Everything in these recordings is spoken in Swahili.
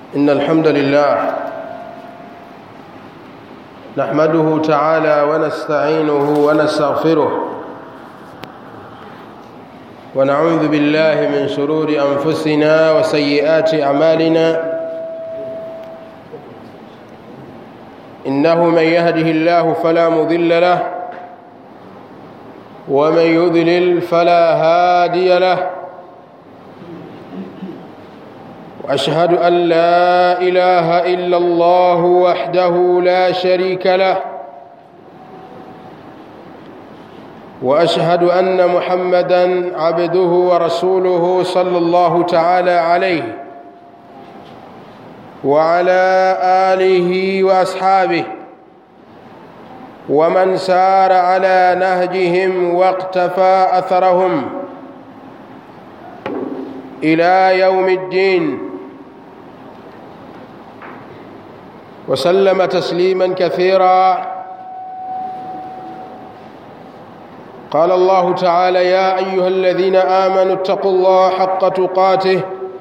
إن الحمد لله نحمده تعالى ونستعينه ونستغفره ونعوذ بالله من شرور أنفسنا وسيئات أعمالنا إنه من يهده الله فلا مضل له ومن يضلل فلا هادي له وأشهد أن لا إله إلا الله وحده لا شريك له وأشهد أن محمدًا عبده ورسوله صلى الله تعالى عليه وعلى آله وأصحابه ومن سار على نهجهم واقتفى أثرهم إلى يوم الدين وسلم تسليما كثيرا. قال الله تعالى: يا أيها الذين آمنوا اتقوا الله حق تقاته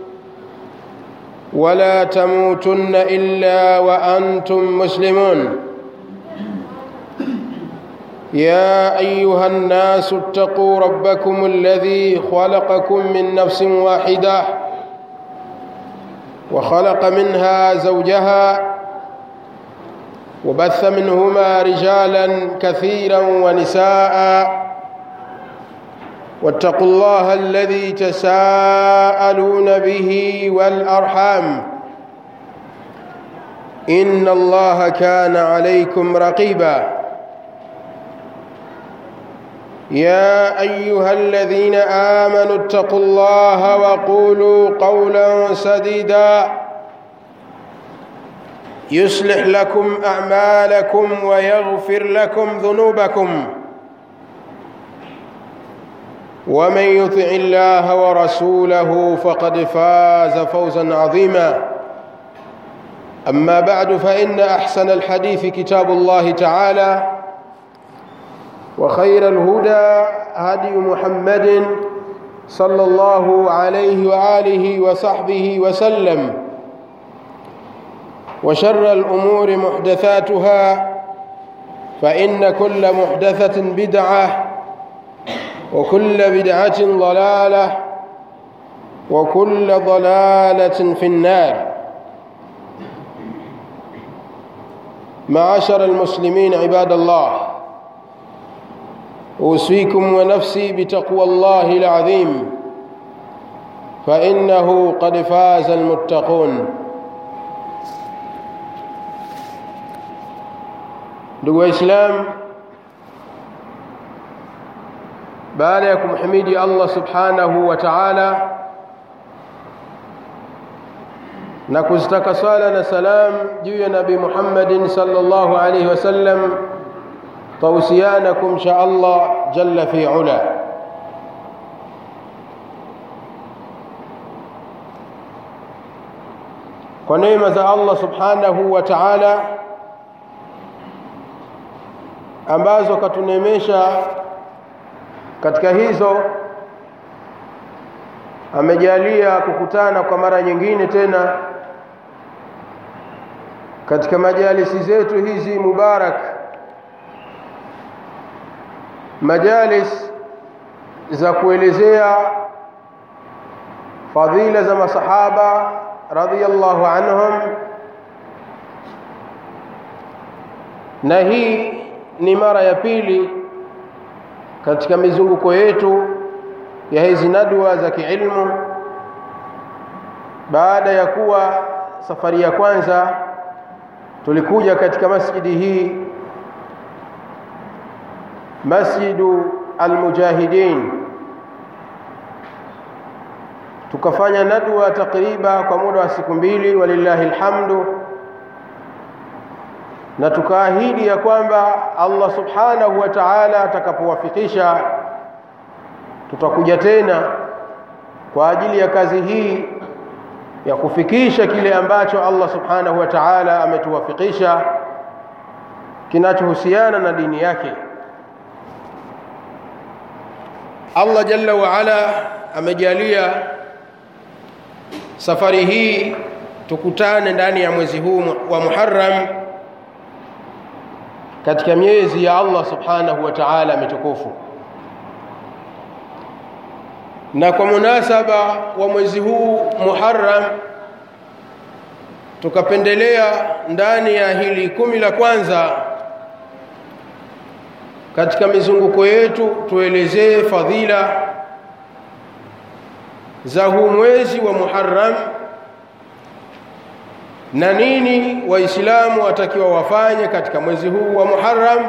ولا تموتن إلا وأنتم مسلمون. يا أيها الناس اتقوا ربكم الذي خلقكم من نفس واحدة وخلق منها زوجها وبث منهما رجالا كثيرا ونساء واتقوا الله الذي تساءلون به والأرحام إن الله كان عليكم رقيبا. يا أيها الذين آمنوا اتقوا الله وقولوا قولا سديدا يصلح لكم أعمالكم ويغفر لكم ذنوبكم ومن يطع الله ورسوله فقد فاز فوزا عظيما. أما بعد، فإن أحسن الحديث كتاب الله تعالى وخير الهدى هدي محمد صلى الله عليه وآله وصحبه وسلم وشر الأمور محدثاتها فإن كل محدثة بدعة وكل بدعة ضلالة وكل ضلالة في النار. معاشر المسلمين عباد الله، أوصيكم ونفسي بتقوى الله العظيم فإنه قد فاز المتقون. ndugu Waislamu, baada ya kumhimidi Allah subhanahu wa ta'ala na kuzitaka sala na salam juu ya Nabii Muhammadin sallallahu alayhi wasallam, tawsiyanakum sha Allah jalla fi ula. Kwa neema za Allah subhanahu wa ta'ala ambazo katunemesha, katika hizo amejalia kukutana kwa mara nyingine tena katika majalisi zetu hizi mubarak, majalis za kuelezea fadhila za masahaba radhiyallahu anhum, na hii ni mara ya pili katika mizunguko yetu ya hizi nadwa za kiilmu, baada ya kuwa safari ya kwanza tulikuja katika masjidi hii, Masjidu Al-Mujahidin, tukafanya nadwa takriban kwa muda wa siku mbili, walillahi alhamdu, na tukaahidi ya kwamba Allah subhanahu wa ta'ala atakapowafikisha tutakuja tena kwa ajili ya kazi hii ya kufikisha kile ambacho Allah subhanahu wa ta'ala ametuwafikisha kinachohusiana na dini yake. Allah jalla wa ala amejalia safari hii tukutane ndani ya mwezi huu wa Muharram katika miezi ya Allah subhanahu wa ta'ala mitukufu. Na kwa munasaba wa mwezi huu Muharram tukapendelea ndani ya hili 10 la kwanza katika mizunguko yetu tuelezee fadhila za huu mwezi wa Muharram na nini waislamu watakiwa wafanye katika mwezi huu wa Muharram,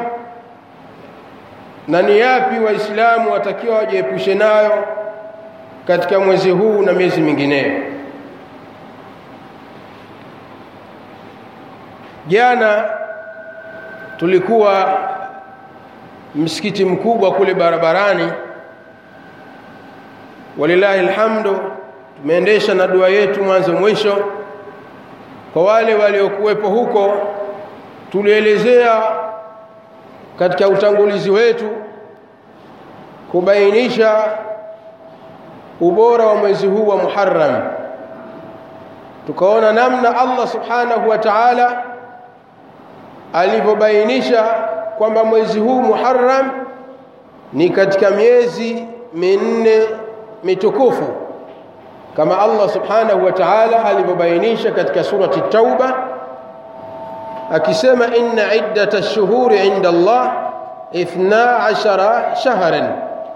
na ni yapi waislamu watakiwa wajiepushe nayo katika mwezi huu na miezi mingineyo. Jana tulikuwa msikiti mkubwa kule barabarani, walilahi alhamdu, tumeendesha na dua yetu mwanzo mwisho. Kwa wale waliokuwepo huko, tulielezea katika utangulizi wetu kubainisha ubora wa mwezi huu wa Muharram. Tukaona namna Allah subhanahu wa ta'ala alivyobainisha kwamba mwezi huu Muharram ni katika miezi minne mitukufu, kama Allah subhanahu wa ta'ala alivyobainisha katika surati Tauba akisema, inna iddata ash-shuhuri 'inda Allah 12 shahran,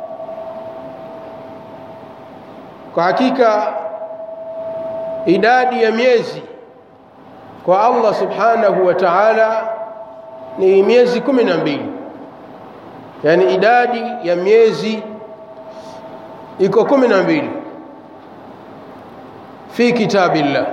kwa hakika idadi ya miezi kwa Allah subhanahu wa ta'ala ni miezi 12. Yani idadi ya miezi iko 12 fi kitabillah.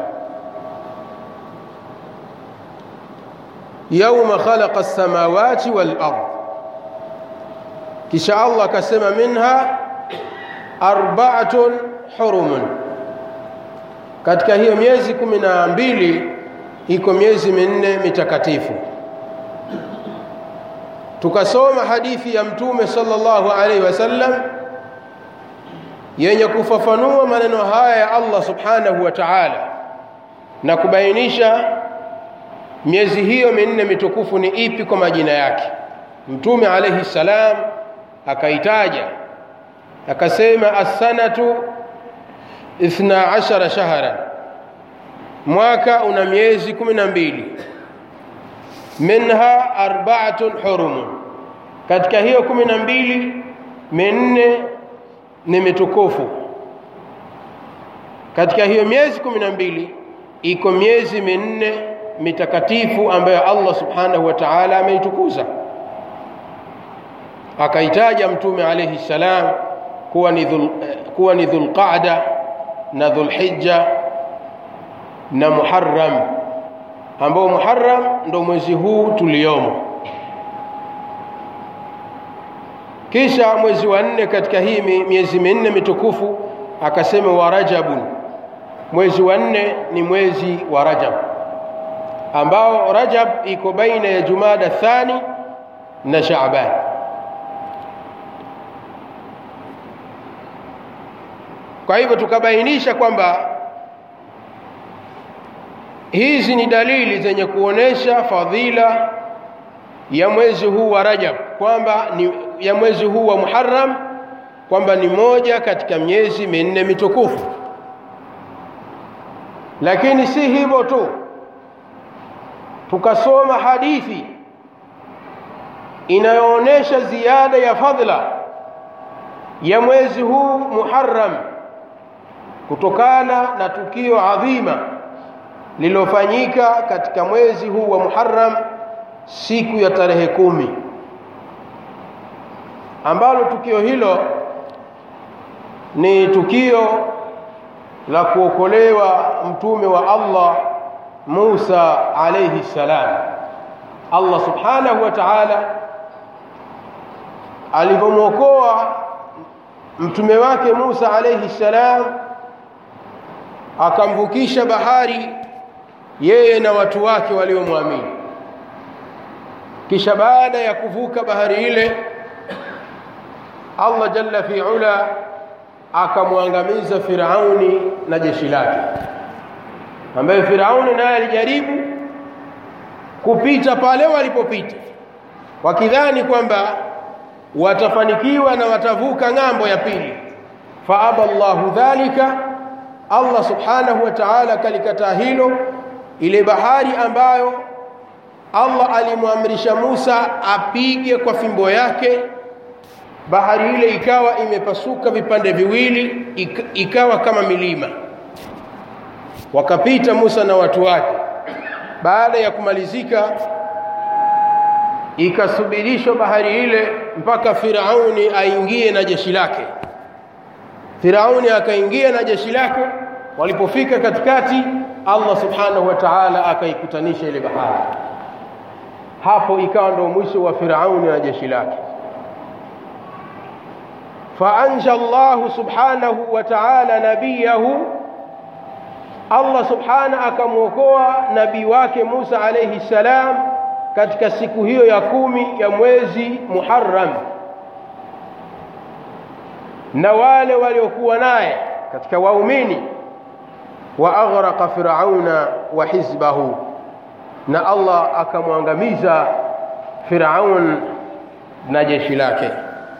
Yawma khalaqa as-samawati wal ard, kisha Allah akasema minha arba'atun hurumun, katika hiyo miezi 12 iko miezi minne mitakatifu. Tukasoma hadithi ya Mtume sallallahu alaihi wasallam yenye kufafanua maneno haya ya Allah subhanahu wa ta'ala na kubainisha miezi hiyo minne mitukufu ni ipi kwa majina yake. Mtume alayhi salam akaitaja akasema, as-sanatu 12 shahran, mwaka una miezi 12. Minha arba'atun hurum, katika hiyo 12 minne ni mitukufu. Katika hiyo miezi 12 iko miezi minne mitakatifu ambayo Allah subhanahu wa ta'ala ameitukuza. Akaitaja Mtume alayhi salam kuwa ni Dhulqa'da na Dhulhijja na Muharram, ambao Muharram ndo mwezi huu tuliomo. Kisha mwezi wa 4 katika hii miezi minne mitukufu akasema wa Rajabun, mwezi wa 4 ni mwezi wa Rajab, ambao Rajab iko baina ya Jumada Thani na Shaaban. Kwa hivyo tukabainisha kwamba hizi ni dalili zenye kuonesha fadhila ya mwezi huu wa Rajab, kwamba ni ya mwezi huu wa Muharram, kwamba ni moja katika miezi minne mitukufu. Lakini si hivyo tu, tukasoma hadithi inayoonesha ziada ya fadhila ya mwezi huu Muharram kutokana na tukio adhima lilofanyika katika mwezi huu wa Muharram siku ya tarehe 10, ambalo tukio hilo ni tukio la kuokolewa mtume wa Allah Musa alayhi salam. Allah subhanahu wa ta'ala alivyomuokoa mtume wake Musa alayhi salam, akamvukisha bahari yeye na watu wake waliomwamini. Kisha baada ya kuvuka bahari ile, Allah jalla fi ula akamwangamiza Firauni na jeshi lake. ambaye Firauni naye alijaribu kupita pale walipopita, wakidhani kwamba watafanikiwa na watavuka ng'ambo ya pili. Faaba Allahu dhalika, Allah subhanahu wa ta'ala kalikataa hilo. Ile bahari ambayo Allah alimwamrisha Musa apige kwa fimbo yake, bahari ile ikawa imepasuka vipande viwili, ikawa kama milima. Wakapita Musa na watu wake. Baada ya kumalizika, ikasubirishwa bahari ile mpaka Firauni aingie na jeshi lake. Firauni akaingia na jeshi lake. Walipofika katikati, Allah subhanahu wa ta'ala akaikutanisha ile bahari. Hapo ikawa ndio mwisho wa Firauni na jeshi lake. Faanja Allah subhanahu wa ta'ala nabiyahu, Allah subhanahu akamuokoa nabii wake Musa alayhi salam katika siku hiyo ya 10 ya mwezi Muharram, na wale waliokuwa naye katika waumini. Wa aghraqa Firauna wa hizbahu, na Allah akamwangamiza Firaun na jeshi lake.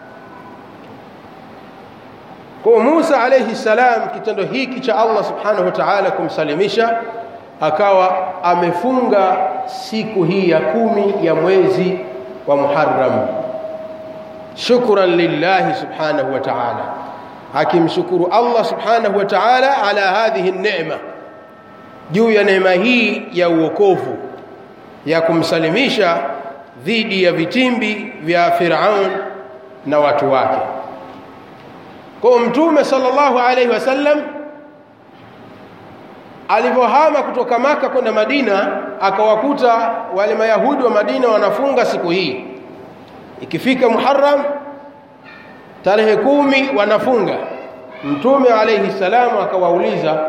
Kwa Musa alayhi salam, kitendo hiki cha Allah subhanahu wa ta'ala kumsalimisha, akawa amefunga siku hii ya 10 ya mwezi wa Muharram, shukran lillahi subhanahu wa ta'ala, akimshukuru Allah subhanahu wa ta'ala ala hadhihi neema, juu ya neema hii ya uokovu ya kumsalimisha dhidi ya vitimbi vya Firaun na watu wake. Kwa Mtume sallallahu alayhi wasallam alipohama kutoka Maka kwenda Madina, akawakuta wale Mayahudi wa Madina wanafunga siku hii. Ikifika Muharram tarehe 10 wanafunga. Mtume alayhi salamu akawauliza,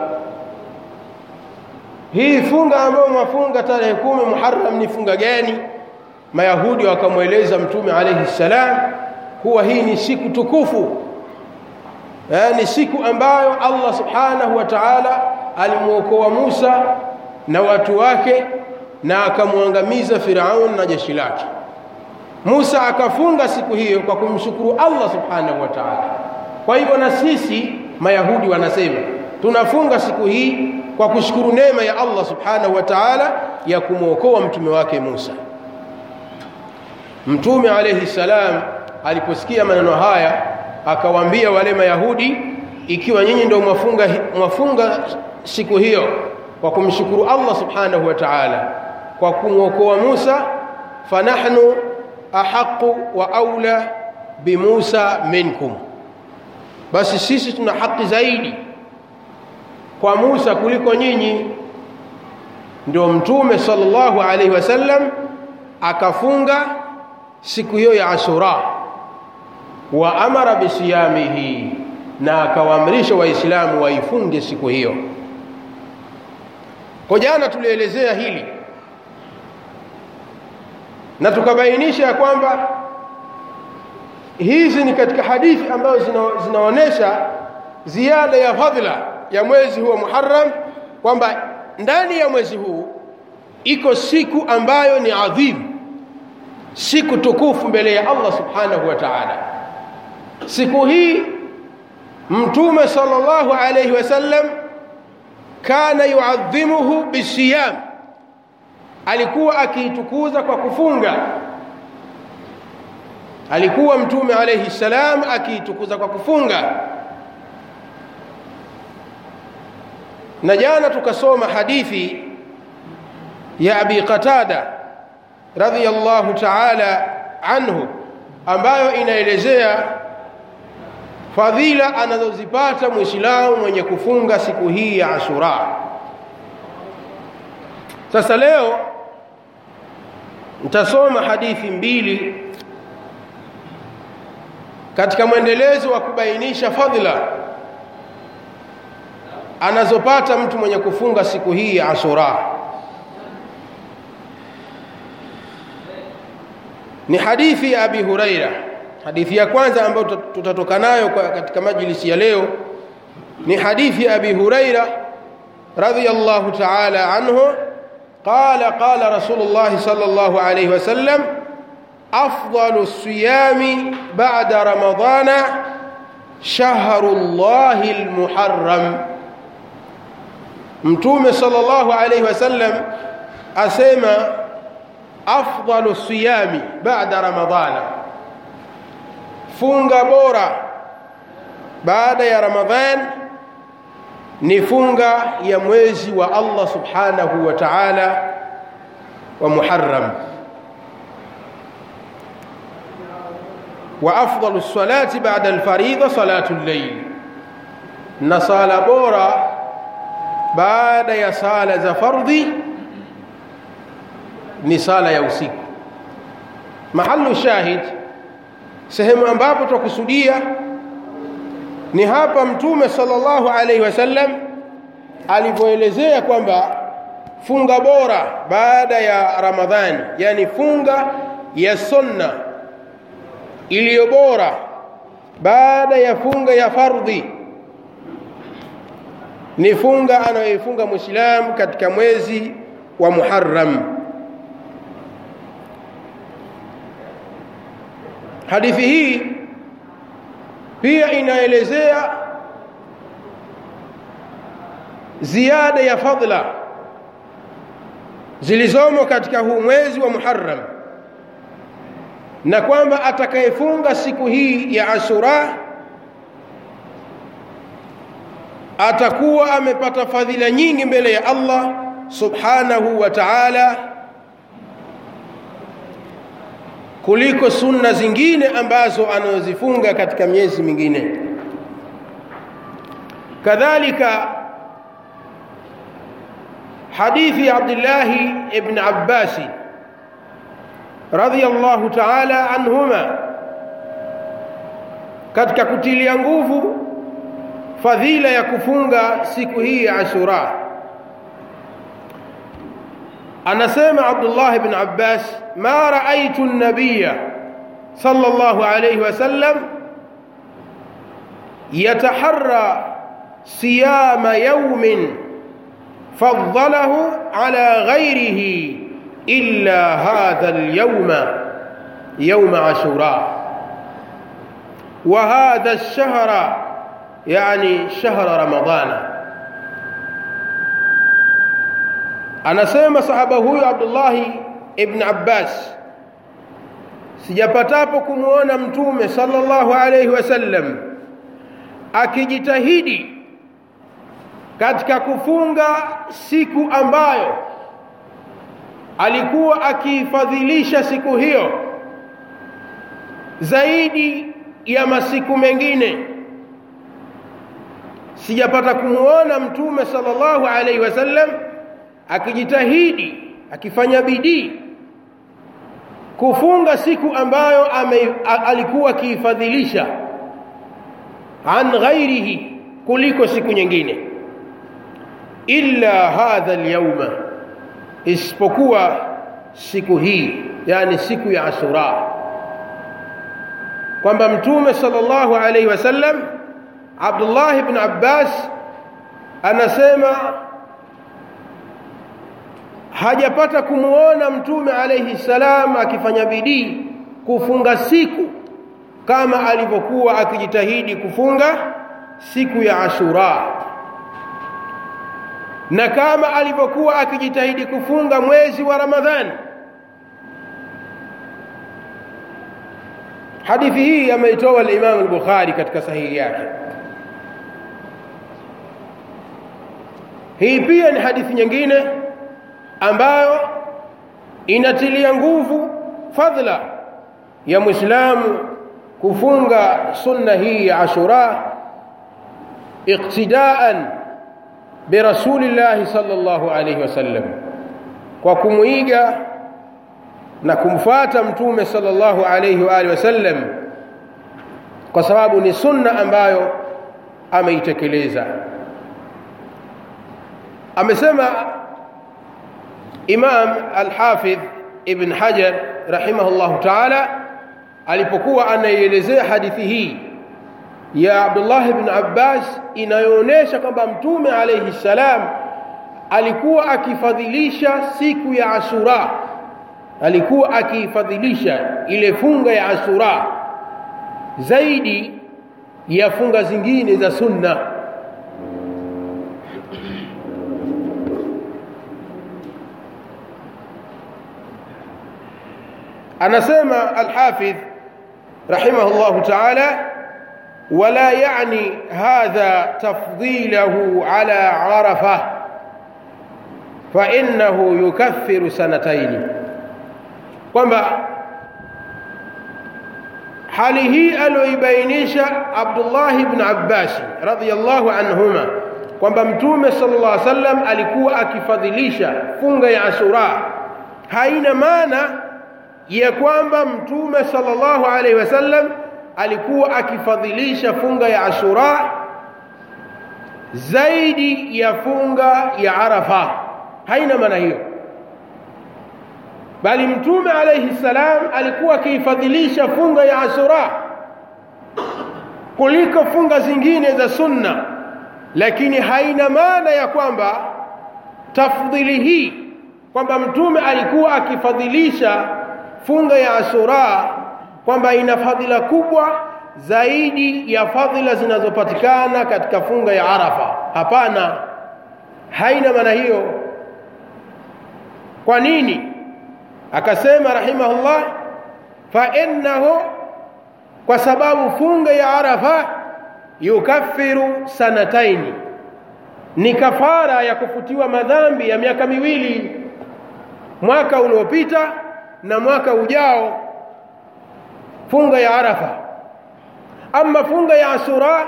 hii funga ambayo mwafunga tarehe 10 Muharram ni funga gani? Mayahudi wakamweleza Mtume alayhi salam kuwa hii ni siku tukufu, ni siku ambayo Allah subhanahu wa ta'ala alimuokoa Musa na watu wake na akamwangamiza Firaun na jeshi lake. Musa akafunga siku hiyo kwa kumshukuru Allah subhanahu wa ta'ala. Kwa hivyo na sisi Mayahudi wanasema tunafunga siku hii kwa kushukuru neema ya Allah subhanahu wa ta'ala ya kumuokoa mtume wake Musa. Mtume alayhi salam aliposikia maneno haya akawaambia wale Mayahudi, ikiwa nyinyi ndio mwafunga siku hiyo kwa kumshukuru Allah subhanahu wa ta'ala kwa kumuokoa Musa, fanahnu ahqqu wa aula bi Musa minkum, basi sisi tuna haki zaidi kwa Musa kuliko nyinyi. Ndio Mtume sallallahu alaihi wasallam akafunga siku hiyo ya Ashura, wa amara bisiyamihi, na akawaamrisha waislamu waifunge siku hiyo. Kwa jana tulielezea hili na tukabainisha ya kwamba hizi ni katika hadithi ambazo zinaonesha ziada ya fadhila ya mwezi huu wa Muharram, kwamba ndani ya mwezi huu iko siku ambayo ni adhimu, siku tukufu mbele ya Allah subhanahu wa ta'ala. Siku hii Mtume sallallahu alayhi wasallam kana yuadhimuhu bisiyam, alikuwa akiitukuza kwa kufunga. Alikuwa Mtume alayhi salam akiitukuza kwa kufunga. Na jana tukasoma hadithi ya Abi Qatada radhiyallahu ta'ala anhu, ambayo inaelezea fadhila anazozipata Muislamu mwenye kufunga siku hii ya Ashura. Sasa leo nitasoma hadithi mbili katika mwendelezo wa kubainisha fadhila anazopata mtu mwenye kufunga siku hii ya Ashura. Ni hadithi ya Abi Huraira. Hadithi ya kwanza ambayo tutatoka nayo katika majlisi ya leo ni hadithi ya Abi Huraira رضي الله تعالى عنه قال رسول الله صلى الله عليه وسلم أفضل الصيام بعد رمضان شهر الله المحرم. متوم صلى الله عليه وسلم أسمى أفضل الصيام بعد رمضان، funga bora baada ya Ramadhan ni funga ya mwezi wa Allah subhanahu wa ta'ala wa Muharram. Wa afdalu salati ba'da al-fariida salatu al-layl, na sala bora baada ya sala za fardhi ni sala ya usiku. Mahallu shahid, sehemu ambapo tukusudia ni hapa Mtume sallallahu alaihi wasallam alipoelezea kwamba funga bora baada ya Ramadhani, yani funga ya sunna iliyo bora baada ya funga ya fardhi ni funga anayoifunga Muislam katika mwezi wa Muharram. Hadithi hii pia inaelezea ziada ya fadla zilizomo katika huu mwezi wa Muharram, na kwamba atakayefunga siku hii ya Ashura atakuwa amepata fadhila nyingi mbele ya Allah subhanahu wa ta'ala kuliko sunna zingine ambazo anazozifunga katika miezi mingine. Kadhalika hadithi Abdullah ibn Abbas radhiyallahu ta'ala anhuma katika kutilia nguvu fadhila ya kufunga siku hii ya Ashura, anasema Abdullah ibn Abbas, ma ra'aytu an-nabiyya sallallahu alayhi wasallam yataharra siyama yawmin faddalahu ala ghayrihi illa hadha al-yawma yawm Ashura wa hadha ash-shahra yani shahr Ramadhana. Anasema sahaba huyu Abdullah ibn Abbas, sijapatapo kumuona Mtume sallallahu alayhi wasallam akijitahidi katika kufunga siku ambayo alikuwa akifadhilisha siku hiyo zaidi ya masiku mengine. Sijapata kumuona Mtume sallallahu alayhi wasallam akijitahidi, akifanya bidii kufunga siku ambayo alikuwa akifadhilisha an ghairihi, kuliko siku nyingine, illa hadha al-yawma, isipokuwa siku hii, yani siku ya Ashura. Kwamba Mtume sallallahu alayhi wasallam, Abdullah ibn Abbas anasema hajapata kumuona Mtume alayhi salam akifanya bidii kufunga siku kama alivyokuwa akijitahidi kufunga siku ya Ashura, na kama alivyokuwa akijitahidi kufunga mwezi wa Ramadhani. Hadithi hii ameitoa al-Imam al-Bukhari katika sahihi yake. Hii pia ni hadithi nyingine ambayo inatilia nguvu fadhila ya Muislamu kufunga sunna hii ya Ashura iqtidaan bi Rasulillah sallallahu alayhi wasallam, kwa kumuiga na kumfuata Mtume sallallahu alayhi wa alihi wasallam, kwa sababu ni sunna ambayo ameitekeleza. Amesema Imam al-Hafidh Ibn Hajar rahimahullahu ta'ala alipokuwa anaelezea hadithi hii ya Abdullah ibn Abbas inayoonyesha kwamba Mtume alayhi salam alikuwa akifadhilisha siku ya Ashura, alikuwa akifadhilisha ile funga ya Ashura zaidi ya funga zingine za sunna. anasema al-Hafidh rahimahullah ta'ala wala yani hadha tafdilahu ala Arafah fa innahu yukaffiru sanataini, kwamba hali hii aloibainisha Abdullah ibn Abbas radhiyallahu anhuma kwamba Mtume sallallahu alaihi wasallam alikuwa akifadhilisha funga ya Ashura, haina maana ya kwamba Mtume sallallahu alaihi wasallam alikuwa akifadhilisha funga ya Ashura zaidi ya funga ya Arafa. Haina maana hiyo, bali Mtume alayhi salam alikuwa akifadhilisha funga ya Ashura kuliko funga zingine za sunna, lakini haina maana ya kwamba tafdhili hii kwamba Mtume alikuwa akifadhilisha funga ya Ashura kwamba ina fadhila kubwa zaidi ya fadhila zinazopatikana katika funga ya Arafa. Hapana, haina maana hiyo. Kwa nini? Akasema rahimahullah, fa innahu, kwa sababu funga ya Arafa yukaffiru sanataini, ni kafara ya kufutiwa madhambi ya miaka miwili, mwaka uliopita na mwaka ujao, funga ya Arafa. Ama funga ya Ashura,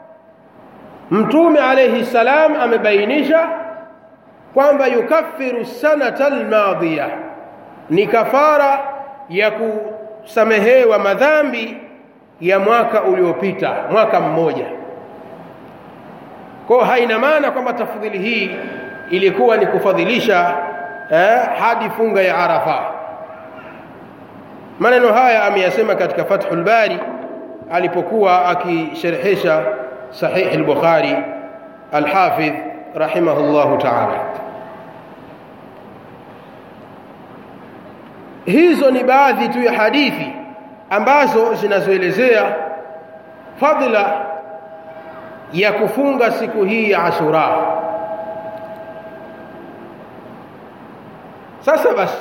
Mtume alayhi salam amebainisha kwamba yukaffiru sanata almadhiya, ni kafara ya kusamehewa madhambi ya mwaka uliopita, mwaka mmoja. Kwa haina maana kwamba tafadhili hii ilikuwa ni kufadhilisha hadi funga ya Arafa. Maneno haya ameyasema katika Fathul Bari alipokuwa akisherehesha Sahih al-Bukhari al-Hafidh rahimahullahu ta'ala. Hizo ni baadhi tu ya hadithi ambazo zinazoelezea fadhila ya kufunga siku hii ya Ashura. Sasa basi,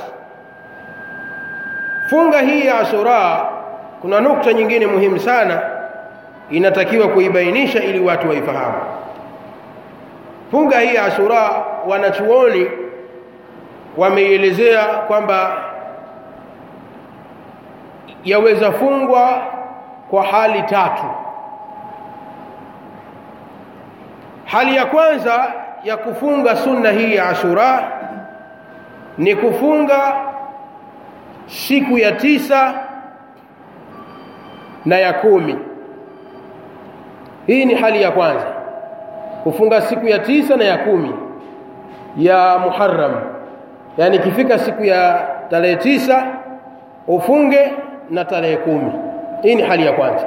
funga hii ya Ashura kuna nukta nyingine muhimu sana inatakiwa kuibainisha ili watu waifahamu. Funga hii ya Ashura wanachuoni wameelezea kwamba yaweza fungwa kwa hali tatu. Hali ya kwanza ya kufunga sunna hii ya Ashura ni kufunga siku ya 9 na ya 10. Hii ni hali ya kwanza, kufunga siku ya 9 na ya 10 ya Muharram. Yani ikifika siku ya tarehe 9 ufunge na tarehe 10. Hii ni hali ya kwanza.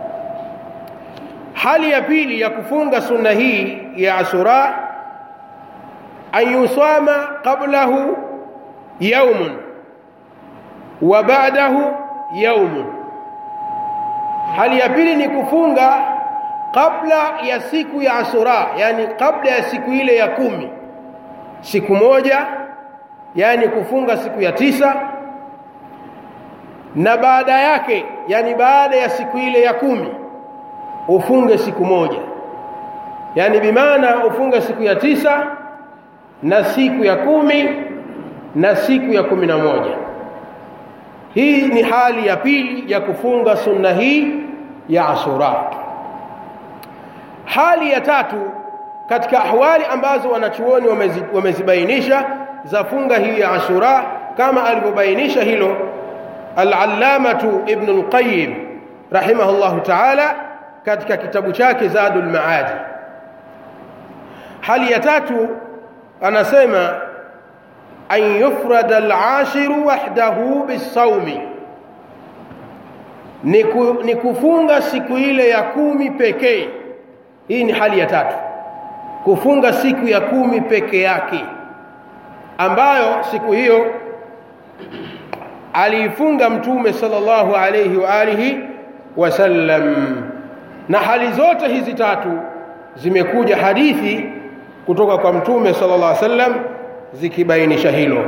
Hali ya pili ya kufunga sunna hii ya Ashura, ayusama qablahu yawmun wa ba'dahu yawmun. Hali ya pili ni kufunga kabla ya siku ya Ashura, yani kabla ya siku ile ya 10, siku moja, yani kufunga siku ya 9, na baada yake, yani baada ya siku ile ya 10 ufunge siku moja, yani bimaana ufunge siku ya 9 na siku ya 10 na siku ya 11. Hii ni hali ya pili ya kufunga sunna hii ya Ashura. Hali ya tatu katika ahwali ambazo wanachuoni wamezibainisha za funga hii ya Ashura, kama alivyobainisha hilo al-Allamatu Ibn al-Qayyim rahimahullahu ta'ala katika kitabu chake Zadul Maadi. Hali ya tatu anasema an yufrada al-ashiru wahdahu bis-sawmi, ni kufunga siku ile ya 10 pekee. Hii ni hali ya tatu, kufunga siku ya 10 peke yake, ambayo siku hiyo aliifunga Mtume sallallahu alayhi wa alihi wasallam. Na hali zote hizi tatu zimekuja hadithi kutoka kwa Mtume sallallahu alayhi wasallam zikibainisha hilo.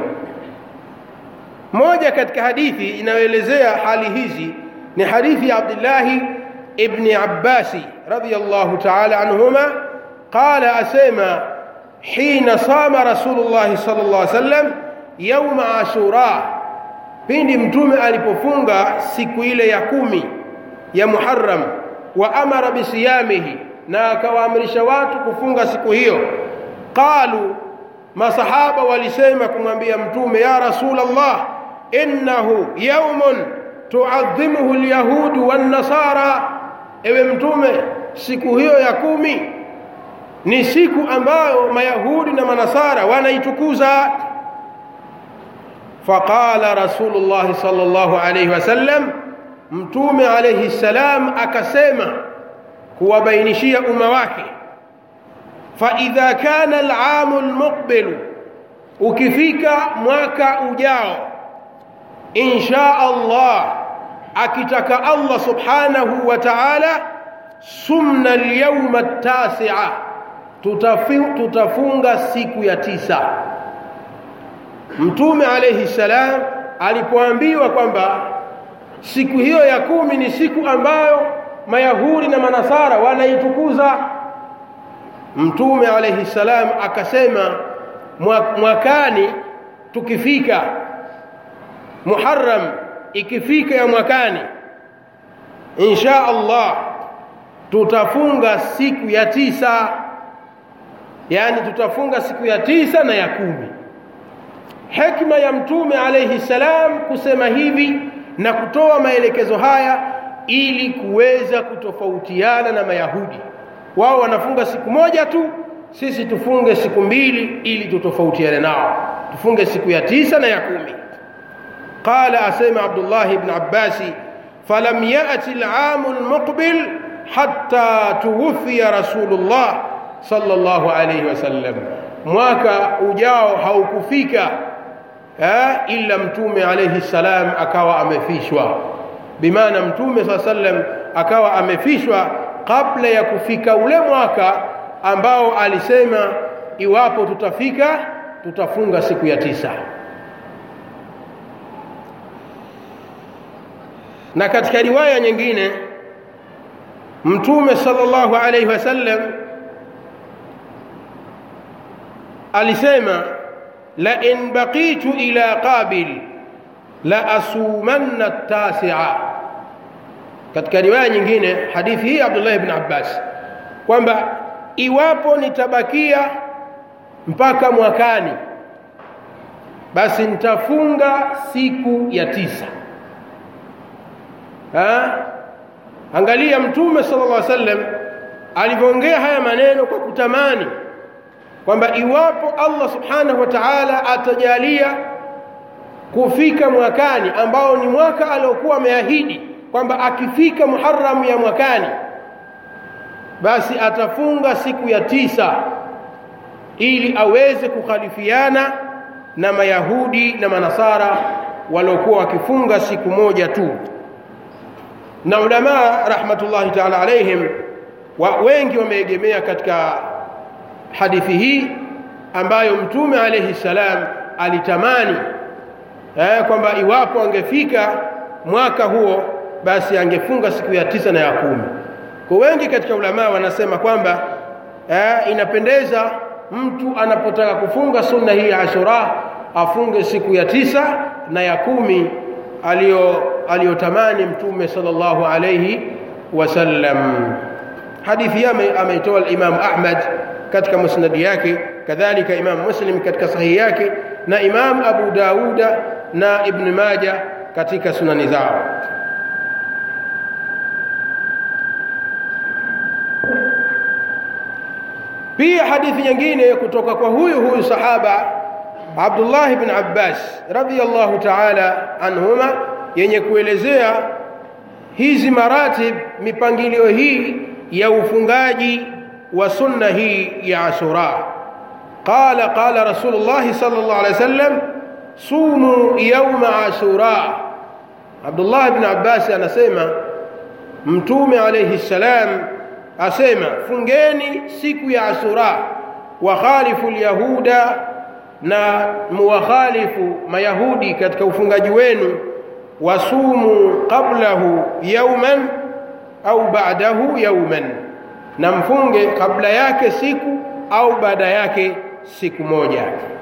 Moja katika hadithi inayoelezea hali hizi ni hadithi ya Abdullah ibn Abbas radhiyallahu ta'ala anhuma, qala asema hina sama Rasulullah sallallahu alayhi wasallam yawm Ashura, pindi Mtume alipofunga siku ile ya 10 ya Muharram, wa amara bisiyamihi, na akawaamrisha watu kufunga siku hiyo. Qalu, masahaba walisema kumwambia Mtume, ya Rasulullah, innahu yawmun tu'azzimuhu al-yahud wan-nasara, ewe Mtume, siku hiyo ya 10 ni siku ambayo mayahudi na manasara wanaitukuza. Faqala Rasulullah sallallahu alayhi wasallam, Mtume alayhi salam akasema kuwabainishia umma wake, fa idha kana al-aam al-muqbil, ukifika mwaka ujao, insha Allah, akitaka Allah subhanahu wa ta'ala, sumna al-yawm at-tasi'a, tutafunga siku ya 9. Mtume alayhi salam alipoambiwa kwamba siku hiyo ya 10 ni siku ambayo mayahudi na manasara wanaitukuza, Mtume alayhi salam akasema mwakani tukifika Muharram, ikifika ya mwakani, insha Allah tutafunga siku ya 9, yani tutafunga siku ya 9 na ya 10. Hikma ya Mtume alayhi salam kusema hivi na kutoa maelekezo haya ili kuweza kutofautiana na Mayahudi. Wao wanafunga siku moja tu, sisi tufunge siku 2 ili tutofautiane nao, tufunge siku ya 9 na ya 10. Qala, asema Abdullah ibn Abbas, falam ya'ti al-'am al-muqbil hatta tuwfiya Rasulullah sallallahu alayhi wasallam, mwaka ujao haukufika illa Mtume alayhi salam akawa amefishwa. Bimaana Mtume sallallahu alayhi wasallam akawa amefishwa kabla ya kufika ule mwaka ambao alisema iwapo tutafika tutafunga siku ya 9. Na katika riwaya nyingine Mtume sallallahu alayhi wasallam alisema, la in baqitu ila qabil la asumanna at-tasi'a. Katika riwaya nyingine hadithi hii Abdullah ibn Abbas kwamba iwapo nitabakia mpaka mwakani, basi nitafunga siku ya 9. Angalia Mtume sallallahu alaihi wasallam alipoongea haya maneno kwa kutamani kwamba iwapo Allah subhanahu wa ta'ala atajalia kufika mwakani, ambao ni mwaka aliokuwa ameahidi kwamba akifika Muharram ya mwakani basi atafunga siku ya 9 ili aweze kukhalifiana na Mayahudi na Manasara waliokuwa wakifunga siku moja tu. Na ulama rahmatullahi ta'ala alaihim wengi wameegemea katika hadithi hii ambayo Mtume alayhi salam alitamani kwamba iwapo angefika mwaka huo basi angefunga siku ya 9 na ya 10. Kwa wengi katika ulama wanasema kwamba inapendeza mtu anapotaka kufunga sunna hii ya Ashura afunge siku ya 9 na ya 10 aliyotamani Mtume sallallahu alayhi wasallam. Hadithi ameitoa al-Imam Ahmad katika musnad yake, kadhalika Imam Muslim katika sahihi yake, na Imam Abu Dauda na Ibn Majah katika sunani zao. Pia hadithi nyingine kutoka kwa huyu sahaba Abdullah ibn Abbas radhiyallahu ta'ala anhuma yenye kuelezea hizi maratib, mipangilio hii ya ufungaji wa sunna hii ya Ashura. Qala Rasulullah sallallahu alaihi wasallam sumu yawma Ashura. Abdullah ibn Abbas anasema Mtume alayhi salam asema fungeni siku ya Ashura, wa khalifu alyahuda, na muwakhalifu mayahudi katika ufungaji wenu, wasumu qablahu yawman au ba'dahu yawman, na mfunge kabla yake siku au baada yake siku moja.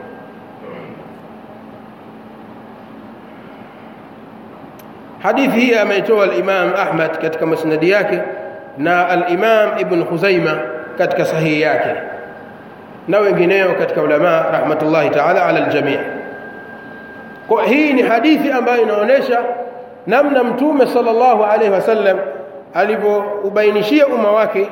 Hadithi hii ameitoa al-Imam Ahmad katika musnadi yake na al-Imam Ibn Khuzaimah katika sahihi yake na wengineo katika ulama rahmatullahi ta'ala ala al-jami'. Kwa hii ni hadithi ambayo inaonyesha namna Mtume sallallahu alaihi wasallam alivyobainishia umma wake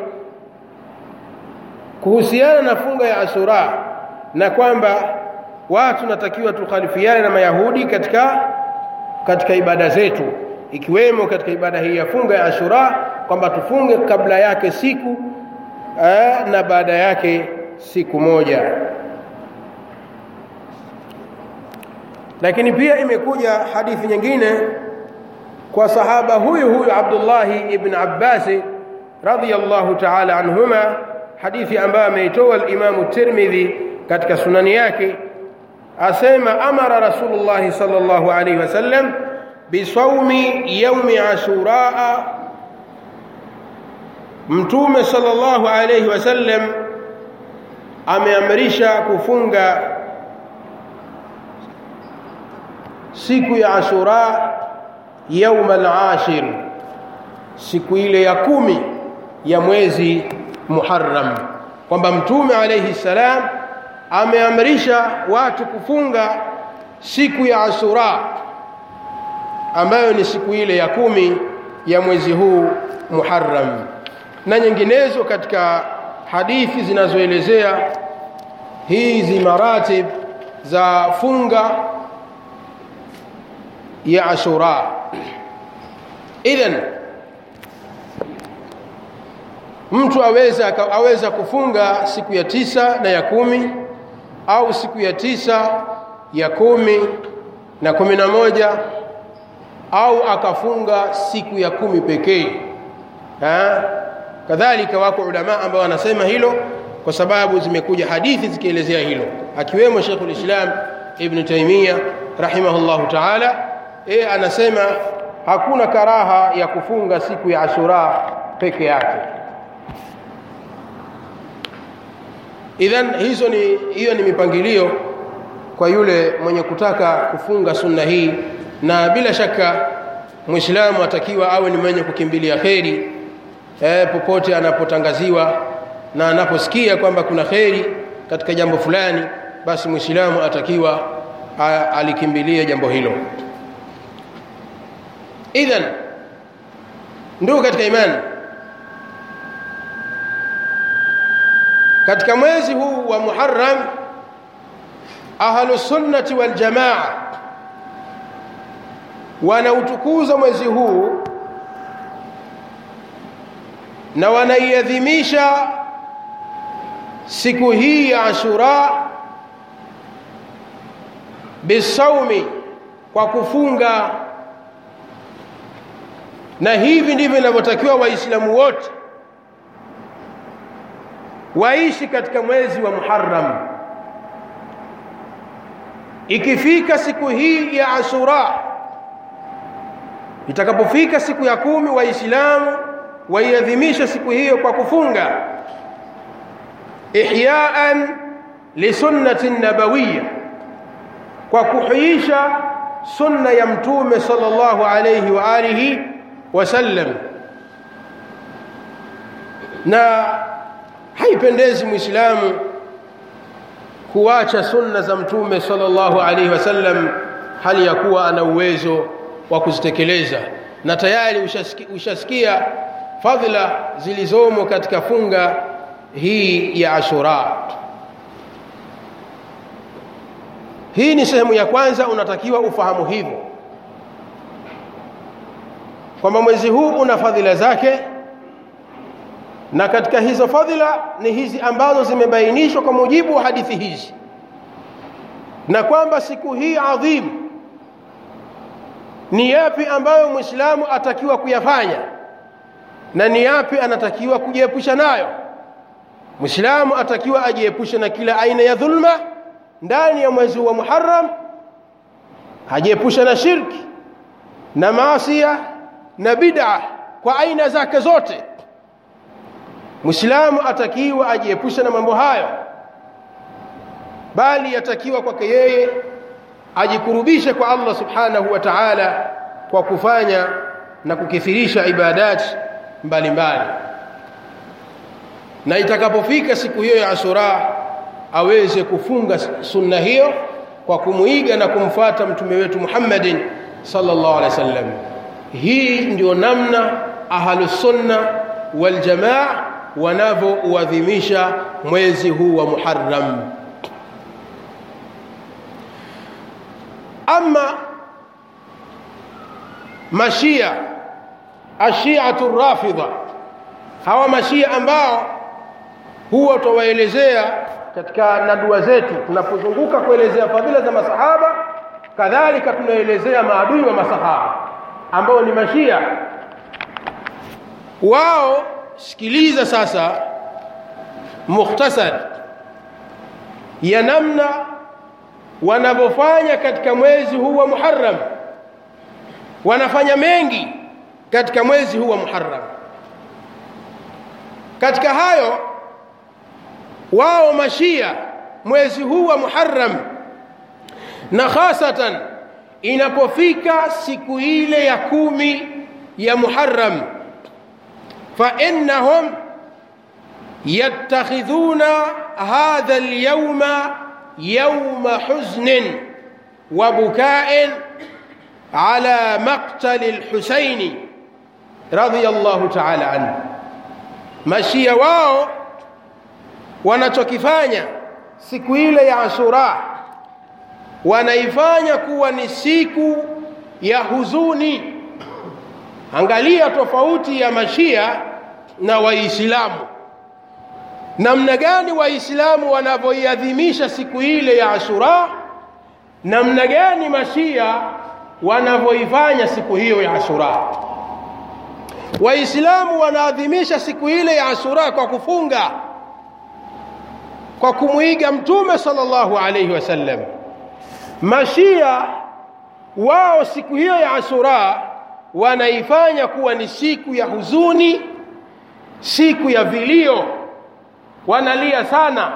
kuhusiana na funga ya Ashura, na kwamba watu natakiwa tukhalifiane na Mayahudi katika ibada zetu, ikiwemo katika ibada hii ya funga ya Ashura, kwamba tufunge kabla yake siku na baada yake siku moja. Lakini pia imekuja hadithi nyingine kwa sahaba huyu Abdullah ibn Abbas radhiyallahu ta'ala anhuma, hadithi ambayo ameitoa al-Imam Tirmidhi katika sunani yake, asema amara Rasulullah sallallahu alayhi wasallam bisawmi yawmi Ashura. Mtume sallallahu alayhi wasallam ameamrisha kufunga siku ya Ashura يوم العاشر, siku ile ya 10 ya mwezi Muharram, kwamba Mtume alayhi salam ameamrisha watu kufunga siku ya Ashura ambayo ni siku ile ya 10 ya mwezi huu Muharram, na nyinginezo katika hadithi zinazoelezea hizi maratib za funga ya Ashura. Idhan mtu aweza kufunga siku ya 9 na ya 10, au siku ya 9, ya 10 na 11, au akafunga siku ya 10 pekee. Kadhalika wako ulama ambao wanasema hilo kwa sababu zimekuja hadithi zikielezea hilo, akiwemo Sheikhul Islam Ibn Taymiyyah rahimahullahu ta'ala. Anasema hakuna karaha ya kufunga siku ya Ashura peke yake. Idhan hiyo ni mipangilio kwa yule mwenye kutaka kufunga sunna hii, na bila shaka Muislamu atakiwa awe ni mwenye kukimbilia kheri popote anapotangaziwa na anaposikia kwamba kuna kheri katika jambo fulani, basi Muislamu atakiwa alikimbilie jambo hilo. Idhan ndio katika imani, katika mwezi huu wa Muharram ahlus sunnati wal jamaa wanautukuza mwezi huu na wanaiadhimisha siku hii ya Ashura bisawmi, kwa kufunga. Na hivi ndivyo inavyotakiwa Waislamu wote waishi katika mwezi wa Muharram. Ikifika siku hii ya Ashura, itakapofika siku ya 10, Waislamu waiadhimisha siku hiyo kwa kufunga, ihyaan li sunnati nabawiyya, kwa kuhuisha sunna ya Mtume sallallahu alayhi wa alihi wasallam. Na haipendezi Muislamu kuacha sunna za Mtume sallallahu alayhi wasallam hali ya kuwa ana uwezo wa kuzitekeleza, na tayari ushasikia fadhila zilizomo katika funga hii ya Ashura. Hii ni sehemu ya kwanza, unatakiwa ufahamu hivyo kwamba mwezi huu una fadhila zake na katika hizo fadhila ni hizi ambazo zimebainishwa kwa mujibu wa hadithi hizi, na kwamba siku hii adhim ni yapi ambayo Muislamu atakiwa kuyafanya na ni yapi anatakiwa kujiepusha nayo. Muislamu atakiwa ajiepushe na kila aina ya dhulma ndani ya mwezi wa Muharram, ajiepushe na shirki na maasi na bid'a kwa aina zake zote. Muislamu atakiwa ajiepushe na mambo hayo, bali yatakiwa kwake yeye ajikurubishe kwa Allah subhanahu wa ta'ala kwa kufanya na kukithirisha ibadati mbalimbali, na itakapofika siku hiyo ya Ashura aweze kufunga sunna hiyo kwa kumuiga na kumfuata mtume wetu Muhammadin sallallahu alaihi wasallam. Hii ndio namna ahlus sunna wal jamaa wanavyoadhimisha mwezi huu wa Muharram. Ama mashia, ashiatu rafidha, hawa mashia ambao huwa tuwaelezea katika nadua zetu tunapozunguka kuelezea fadhila za masahaba, kadhalika tunaelezea maadui wa masahaba ambao ni mashia. Wao, sikiliza sasa mukhtasar ya namna wanavyofanya katika mwezi huu wa Muharram. Wanafanya mengi katika mwezi huu wa Muharram. Katika hayo, wao mashia mwezi huu wa Muharram, na hasatan inapofika siku ile ya 10 ya Muharram, fa innahum yattakhidhuna hadha al-yawma yawma huznin wa bukain ala maqtal al-Husayn radiyallahu ta'ala anhu. Mashia wao wanachokifanya siku ile ya Ashura, wanaifanya kuwa ni siku ya huzuni. Angalia tofauti ya mashia na waislamu, namna gani waislamu wanavyoiadhimisha siku ile ya Ashura, namna gani mashia wanavyoifanya siku hiyo ya Ashura. Waislamu wanaadhimisha siku ile ya Ashura kwa kufunga, kwa kumuiga mtume sallallahu alayhi wasallam. Mashia wao siku hiyo ya Ashura wanaifanya kuwa ni siku ya huzuni, siku ya vilio. Wanalia sana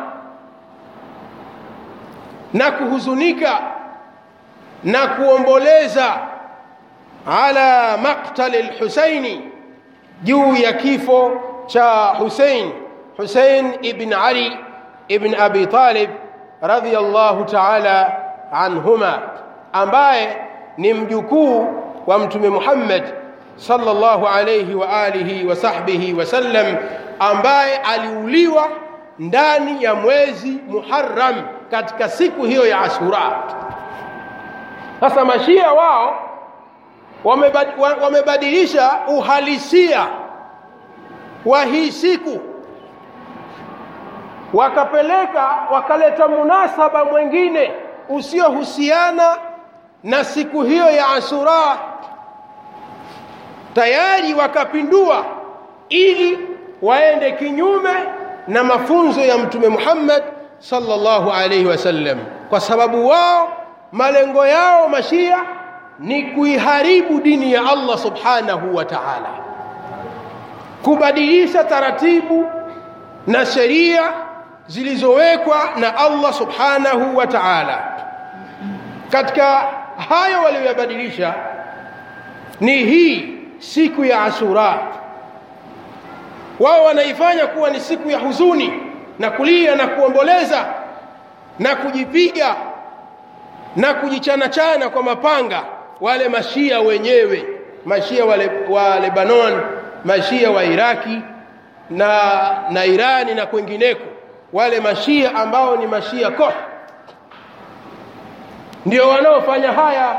na kuhuzunika na kuomboleza ala maqtal al-Husaini, juu ya kifo cha Husain ibn Ali ibn Abi Talib radhiyallahu ta'ala anhuma, ambaye ni mjukuu wa mtume Muhammad sallallahu alayhi wa alihi wa sahbihi wasallam, ambaye aliuliwa ndani ya mwezi Muharram katika siku hiyo ya Ashura. Sasa mashia wao wamebadilisha uhalisia wa hii siku, wakaleta munasaba mwingine usiohusiana na siku hiyo ya Ashura. Tayari wakapindua ili waende kinyume na mafunzo ya mtume Muhammad sallallahu alayhi wasallam, kwa sababu wao malengo yao mashia ni kuiharibu dini ya Allah subhanahu wa ta'ala, kubadilisha taratibu na sheria zilizowekwa na Allah subhanahu wa ta'ala. Katika hayo waliyobadilisha ni hii siku ya Ashura. Wao wanaifanya kuwa ni siku ya huzuni na kulia na kuomboleza na kujipiga na kujichanachana kwa mapanga. Wale mashia wenyewe, mashia wa Lebanon, mashia wa Iraki na Irani na kwingineko, wale mashia ambao ni mashia koh, ndio wanaofanya haya,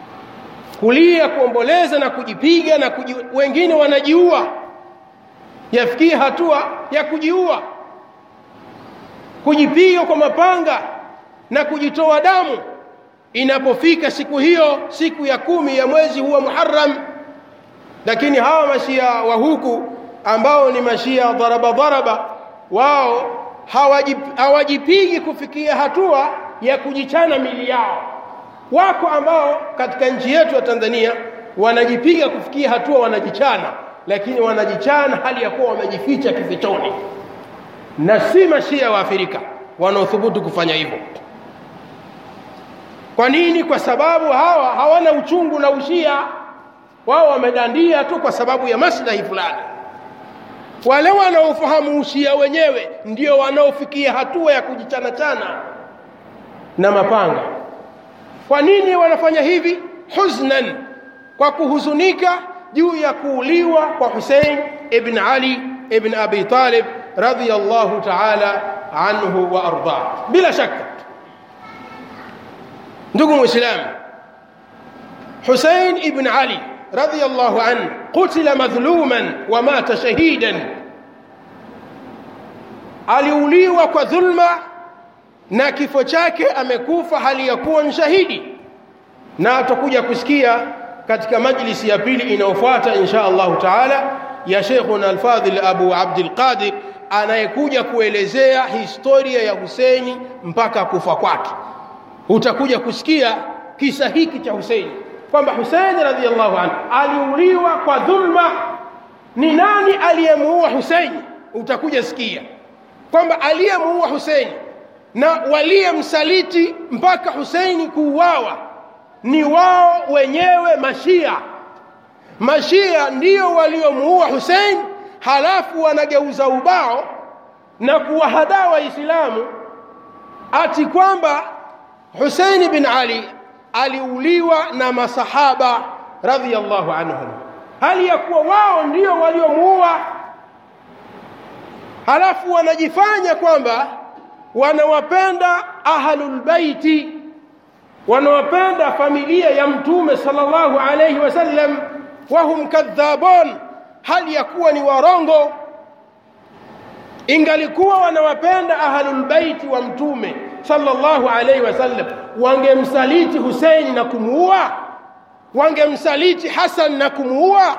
kulia, kuomboleza na kujipiga, na wengine wanajiua. yafikia hatua ya kujiua, kujipiga kwa mapanga na kujitoa damu inapofika siku hiyo, siku ya 10 ya mwezi huwa Muharram. Lakini hawa mashia wa huku ambao ni mashia dharaba, wao hawajipigi kufikia hatua ya kujichana mili yao. Wako ambao katika nchi yetu ya Tanzania wanajipiga kufikia hatua wanajichana, lakini wanajichana hali ya kuwa wamejificha kifichoni, na si mashia wa Afrika wanaothubutu kufanya hivyo. Kwa nini? Kwa sababu hawa hawana uchungu na ushia, wao wamedandia tu kwa sababu ya maslahi fulani. Wale wanaofahamu ushia wenyewe ndio wanaofikia hatua ya kujichana na mapanga. Kwa nini wanafanya hivi? Huznan, kwa kuhuzunika juu ya kuuliwa kwa Hussein ibn Ali ibn Abi Talib radhiyallahu ta'ala anhu wa arda. Bila shaka ndugu Muislamu, Hussein ibn Ali radhiyallahu anhu qutila madhluman wa mata shahidan, aliuliwa kwa dhulma na kifo chake amekufa hali ya kuwa shahidi. Na tutakuja kusikia katika majlisi ya pili inayofuata insha Allah taala ya Sheikhuna al-Fadhil Abu Abdul Qadir, anayekuja kuelezea historia ya Husaini mpaka kufa kwake. Utakuja kusikia kisa hiki cha Husaini, kwamba Husaini radhiyallahu anhu aliuliwa kwa dhulma. Ni nani aliyemuua Husaini? Utakuja sikia kwamba aliyemuua Husaini na waliyemsaliti mpaka Husaini kuuawa ni wao wenyewe Mashia. Mashia ndio waliomuua Husaini, halafu wanageuza ubao na kuwahadaa Waislamu ati kwamba Husaini bin Ali aliuliwa na masahaba radhiyallahu anhum, hali ya kuwa wao ndio waliomuua. Halafu wanajifanya kwamba wanawapenda ahlul baiti, wanawapenda familia ya Mtume sallallahu alayhi wasallam, wahum kadhabun, hali ya kuwa ni warongo. Ingalikuwa wanawapenda ahlul baiti wa Mtume sallallahu alayhi wasallam, wangemsaliti Husaini na kumuua? Wangemsaliti Hasan na kumuua?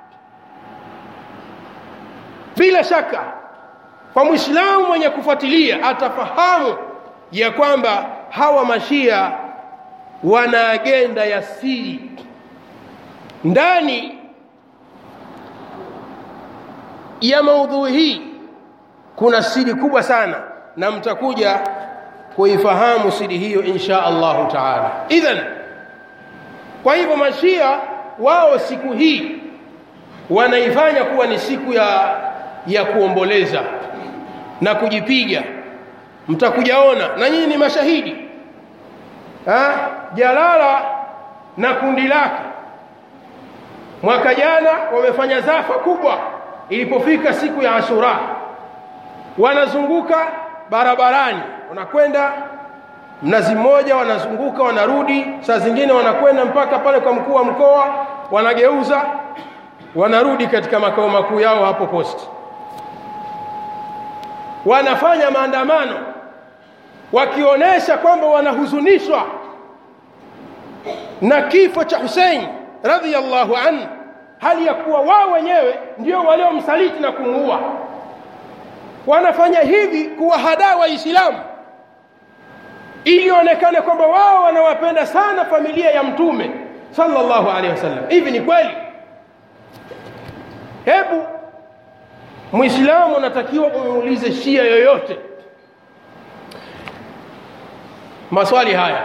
Bila shaka kwa Muislamu mwenye kufuatilia atafahamu ya kwamba hawa Mashia wana agenda ya siri. Ndani ya maudhui hii kuna siri kubwa sana, na mtakuja kuifahamu siri hiyo insha Allah taala. Idhan, kwa hivyo Mashia wao siku hii wanaifanya kuwa ni siku ya kuomboleza na kujipiga. Mtakujaona na nyinyi ni mashahidi. Jalala na kundi lake mwaka jana wamefanya zafa kubwa. Ilipofika siku ya Ashura, wanazunguka barabarani, wanakwenda Mnazi Mmoja, wanazunguka wanarudi, saa zingine wanakwenda mpaka pale kwa mkuu wa mkoa, wanageuza wanarudi katika makao makuu yao hapo posti. Wanafanya maandamano wakionesha kwamba wanahuzunishwa na kifo cha Hussein radhiyallahu anhu, hali ya kuwa wao wenyewe ndio waliomsaliti na kumuua. Wanafanya hivi kuwahadaa Waislamu ili onekane kwamba wao wanawapenda sana familia ya Mtume sallallahu alaihi wasallam. Hivi ni kweli? Hebu Muislamu unatakiwa umuulize Shia yoyote maswali haya.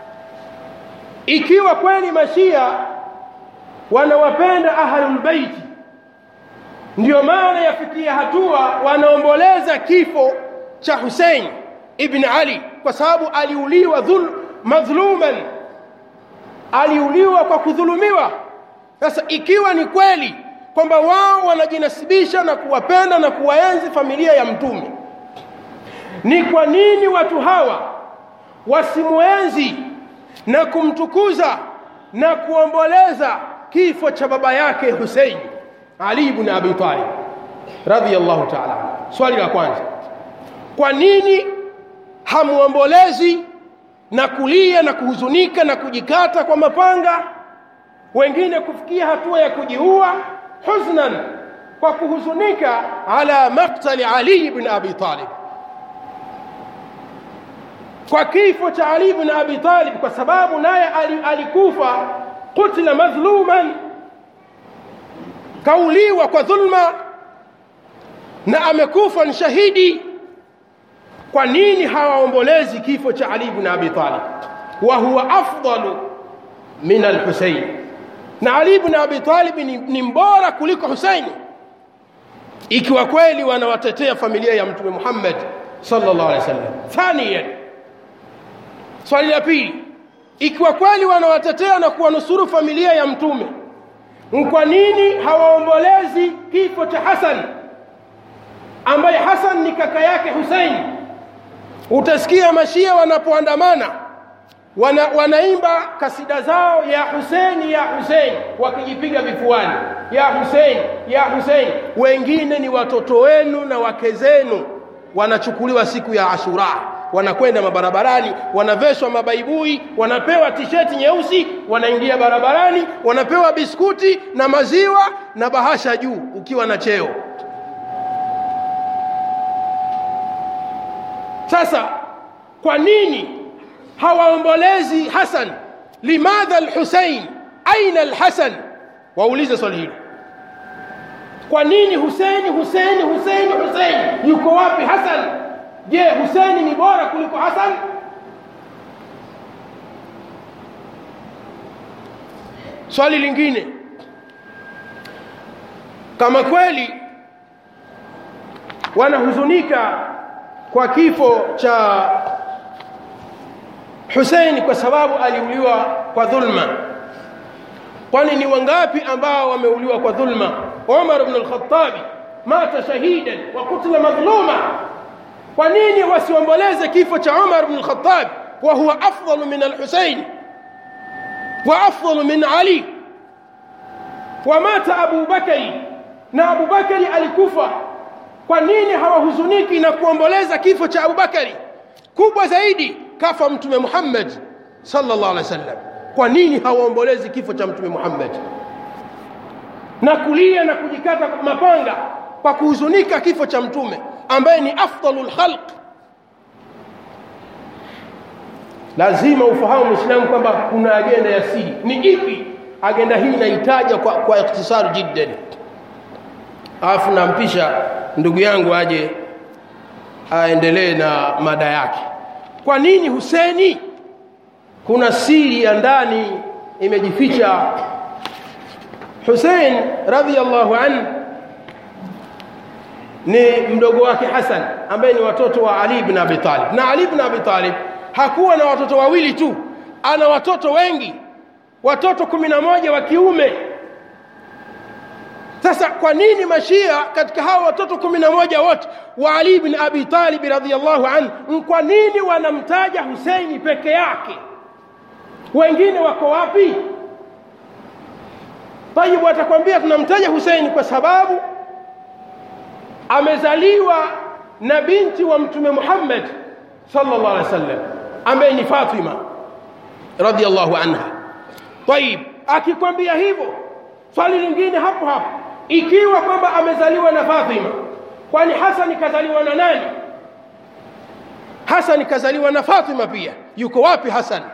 Ikiwa kweli Mashia wanawapenda ahlul baiti, ndio maana yafikia hatua wanaomboleza kifo cha Hussein ibn Ali, kwa sababu aliuliwa madhluman, aliuliwa kwa kudhulumiwa. Sasa ikiwa ni kweli kwamba wao wanajinasibisha na kuwapenda na kuwaenzi familia ya Mtume, ni kwa nini watu hawa wasimuenzi na kumtukuza na kuomboleza kifo cha baba yake Hussein Ali ibn Abi Talib? radhiyallahu ta'ala. Swali la kwanza, kwa nini hamuombolezi na kulia na kuhuzunika na kujikata kwa mapanga, wengine kufikia hatua ya kujiua, huznan, kwa kuhuzunika ala maqtali Ali ibn Abi Talib, kwa kifo cha Ali ibn Abi Talib, kwa sababu naye alikufa qutila madhluman, kauliwa kwa dhulma na amekufa ni shahidi. Kwa nini hawaombolezi kifo cha Ali ibn Abi Talib wa huwa afdalu min al-Husayn, na Ali ibn Abi Talib ni mbora kuliko Husaini, ikiwa kweli wanawatetea familia ya Mtume Muhammad sallallahu alaihi wasallam? Thaniyan, swali la pili, ikiwa kweli wanawatetea na kuwanusuru familia ya Mtume, kwa nini hawaombolezi kifo cha Hasan, ambaye Hasan ni kaka yake Husaini? Utasikia mashia wanapoandamana wanaimba kasida zao ya Hussein ya Hussein, wakijipiga vifuani, ya Hussein ya Hussein. Wengine ni watoto wenu na wake zenu, wanachukuliwa siku ya Ashura, wanakwenda mabarabarani, wanaveshwa mabaibui, wanapewa tisheti nyeusi, wanaingia barabarani, wanapewa biskuti na maziwa na bahasha juu ukiwa na cheo. Sasa kwa nini hawaombolezi Hasan? Limadha al-Husayn, aina al-Hasan? Waulize swali hilo. Kwa nini Husaini Husaini Husaini Husaini, yuko wapi Hasan? Je, Husaini ni bora kuliko Hasan? Swali lingine, kama kweli wanahuzunika kwa kifo cha Husaini kwa sababu aliuliwa kwa dhulma, kwani ni wangapi ambao wameuliwa kwa dhulma? Umar ibn al-Khattab mata shahidan wa qutila madhluma. Kwa nini wasiomboleze kifo cha Umar ibn al-Khattab wa huwa afdalu min al-Husayn wa afdalu min Ali? Wa mata Abu Bakari, na Abu Bakari alikufa. Kwa nini hawahuzuniki na kuomboleza kifo cha Abu Bakari? Kubwa zaidi, kafa Mtume Muhammad sallallahu alaihi wasallam. Kwa nini hawaombolezi kifo cha Mtume Muhammad na kulia na kujikata mapanga kwa kuhuzunika kifo cha Mtume ambaye ni afdalul khalq? Lazima ufahamu Muislamu kwamba kuna agenda ya siri. Ni ipi agenda hii? Inahitaji kwa ikhtisar jiddan. Alafu nampisha ndugu yangu aje aendelee na mada yake. Kwa nini Husaini? Kuna siri ya ndani imejificha. Husain radhiyallahu anhu ni mdogo wake Hasan, ambaye ni watoto wa Ali ibn Abi Talib. Na Ali ibn Abi Talib hakuwa na watoto wawili tu, ana watoto wengi, watoto 11 wa kiume. Sasa kwa nini mashia katika hao watoto 11 wote wa Ali ibn Abi Talib radhiyallahu anhu, kwa nini wanamtaja Husaini peke yake? Wengine wako wapi? Tayeb, watakwambia tunamtaja Husaini kwa sababu amezaliwa na binti wa Mtume Muhammad sallallahu alaihi wasallam ambaye ni Fatima radhiyallahu anha. Tayeb, akikwambia hivyo, swali lingine hapo hapo, ikiwa kwamba amezaliwa na Fatima, kwani Hasan kazaliwa na nani? Hasan kazaliwa na Fatima pia. Yuko wapi Hasan?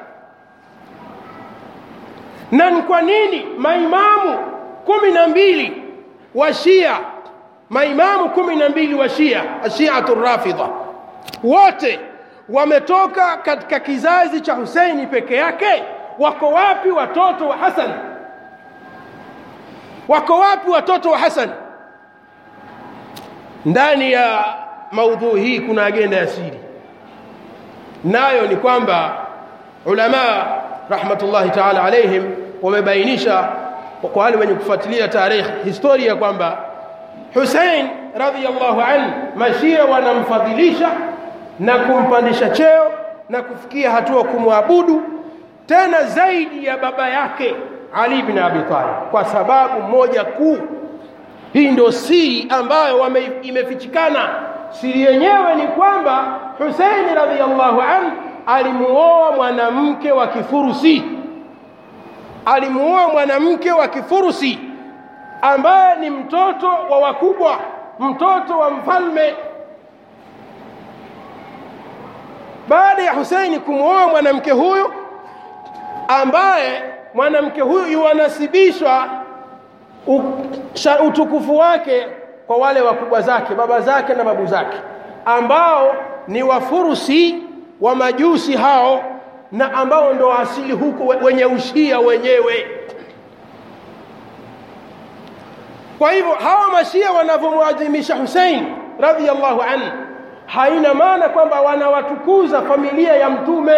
Na kwa nini maimamu 12 wa Shia, maimamu 12 wa Shia, Shi'atul Rafidha, wote wametoka katika kizazi cha Husaini peke yake? Wako wapi watoto wa Hasan? Wako wapi watoto wa Hasan? Ndani ya maudhui hii kuna agenda ya siri, nayo ni kwamba ulama rahmatullahi ta'ala alaihim wamebainisha kwa wale wenye kufuatilia tarikh, historia, kwamba Hussein radhiyallahu anhu mashia wanamfadhilisha na kumpandisha cheo na kufikia hatua kumwabudu tena zaidi ya baba yake Ali ibn Abi Talib, kwa sababu moja kuu. Hii ndio siri ambayo imefichikana. Siri yenyewe ni kwamba Husaini radhiyallahu anhu alimuoa mwanamke wa Kifurusi. Alimuoa mwanamke wa Kifurusi ambaye ni mtoto wa wakubwa, mtoto wa mfalme. Baada ya Husaini kumuoa mwanamke huyu, ambaye mwanamke huyu yuanasibishwa utukufu wake kwa wale wakubwa zake, baba zake na babu zake, ambao ni Wafurusi wa Majusi hao, na ambao ndo asili huko wenye ushia wenyewe. Kwa hivyo hawa mashia wanavyomuadhimisha Hussein radhiyallahu anhu, haina maana kwamba wanawatukuza familia ya Mtume.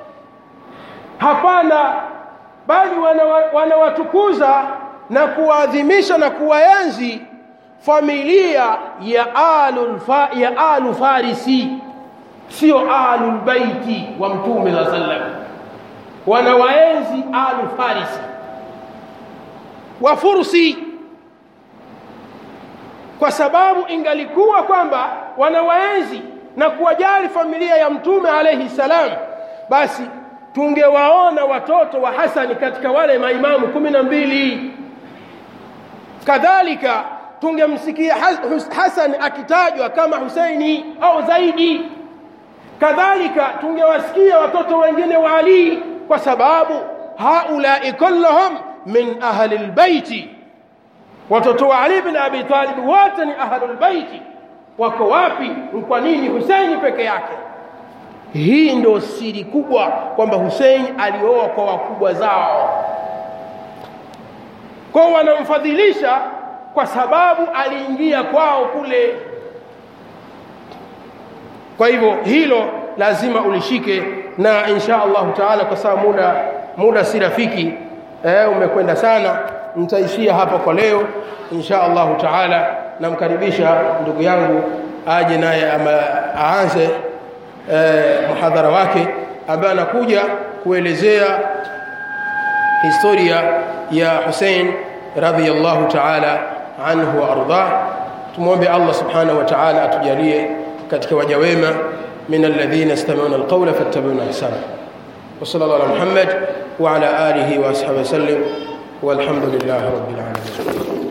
Hapana, bali wanawatukuza na kuadhimisha na kuwaenzi familia ya alu Farisi, sio alu baiti wa Mtume sallallahu alaihi wasallam. Wanawaenzi alu Farisi wa Fursi, kwa sababu ingalikuwa kwamba wanawaenzi na kuwajali familia ya Mtume alayhi salam, basi tungewaona watoto wa Hasani katika wale maimamu 12. Kadhalika tungemsikia Hasan akitajwa kama Husaini au zaidi. Kadhalika tungewasikia watoto wengine wa Ali, kwa sababu haulai kulluhum min ahli albayt. Watoto wa Ali bin Abi Talib wote ni ahlul baiti. Wako wapi? Kwa nini Husaini peke yake? Hii ndio siri kubwa, kwamba Husaini alioa kwa wakubwa zao. Kwa wanamfadhilisha kwa sababu aliingia kwao kule. Kwa hivyo hilo lazima ulishike, na insha Allah taala, kwa sababu muda si rafiki, umekwenda sana, nitaishia hapa kwa leo insha Allah taala. Namkaribisha ndugu yangu aje naye aanze muhadhara wake, ambaye anakuja kuelezea historia ya Hussein radhiyallahu ta'ala anhu wa arda. Tumuombe Allah subhanahu wa ta'ala atujalie katika waja wema, min alladhina yastami'una alqawla fattabi'una ahsana. Wa sallallahu ala Muhammad wa ala alihi wa ashabihi sallam, walhamdulillahi rabbil alamin.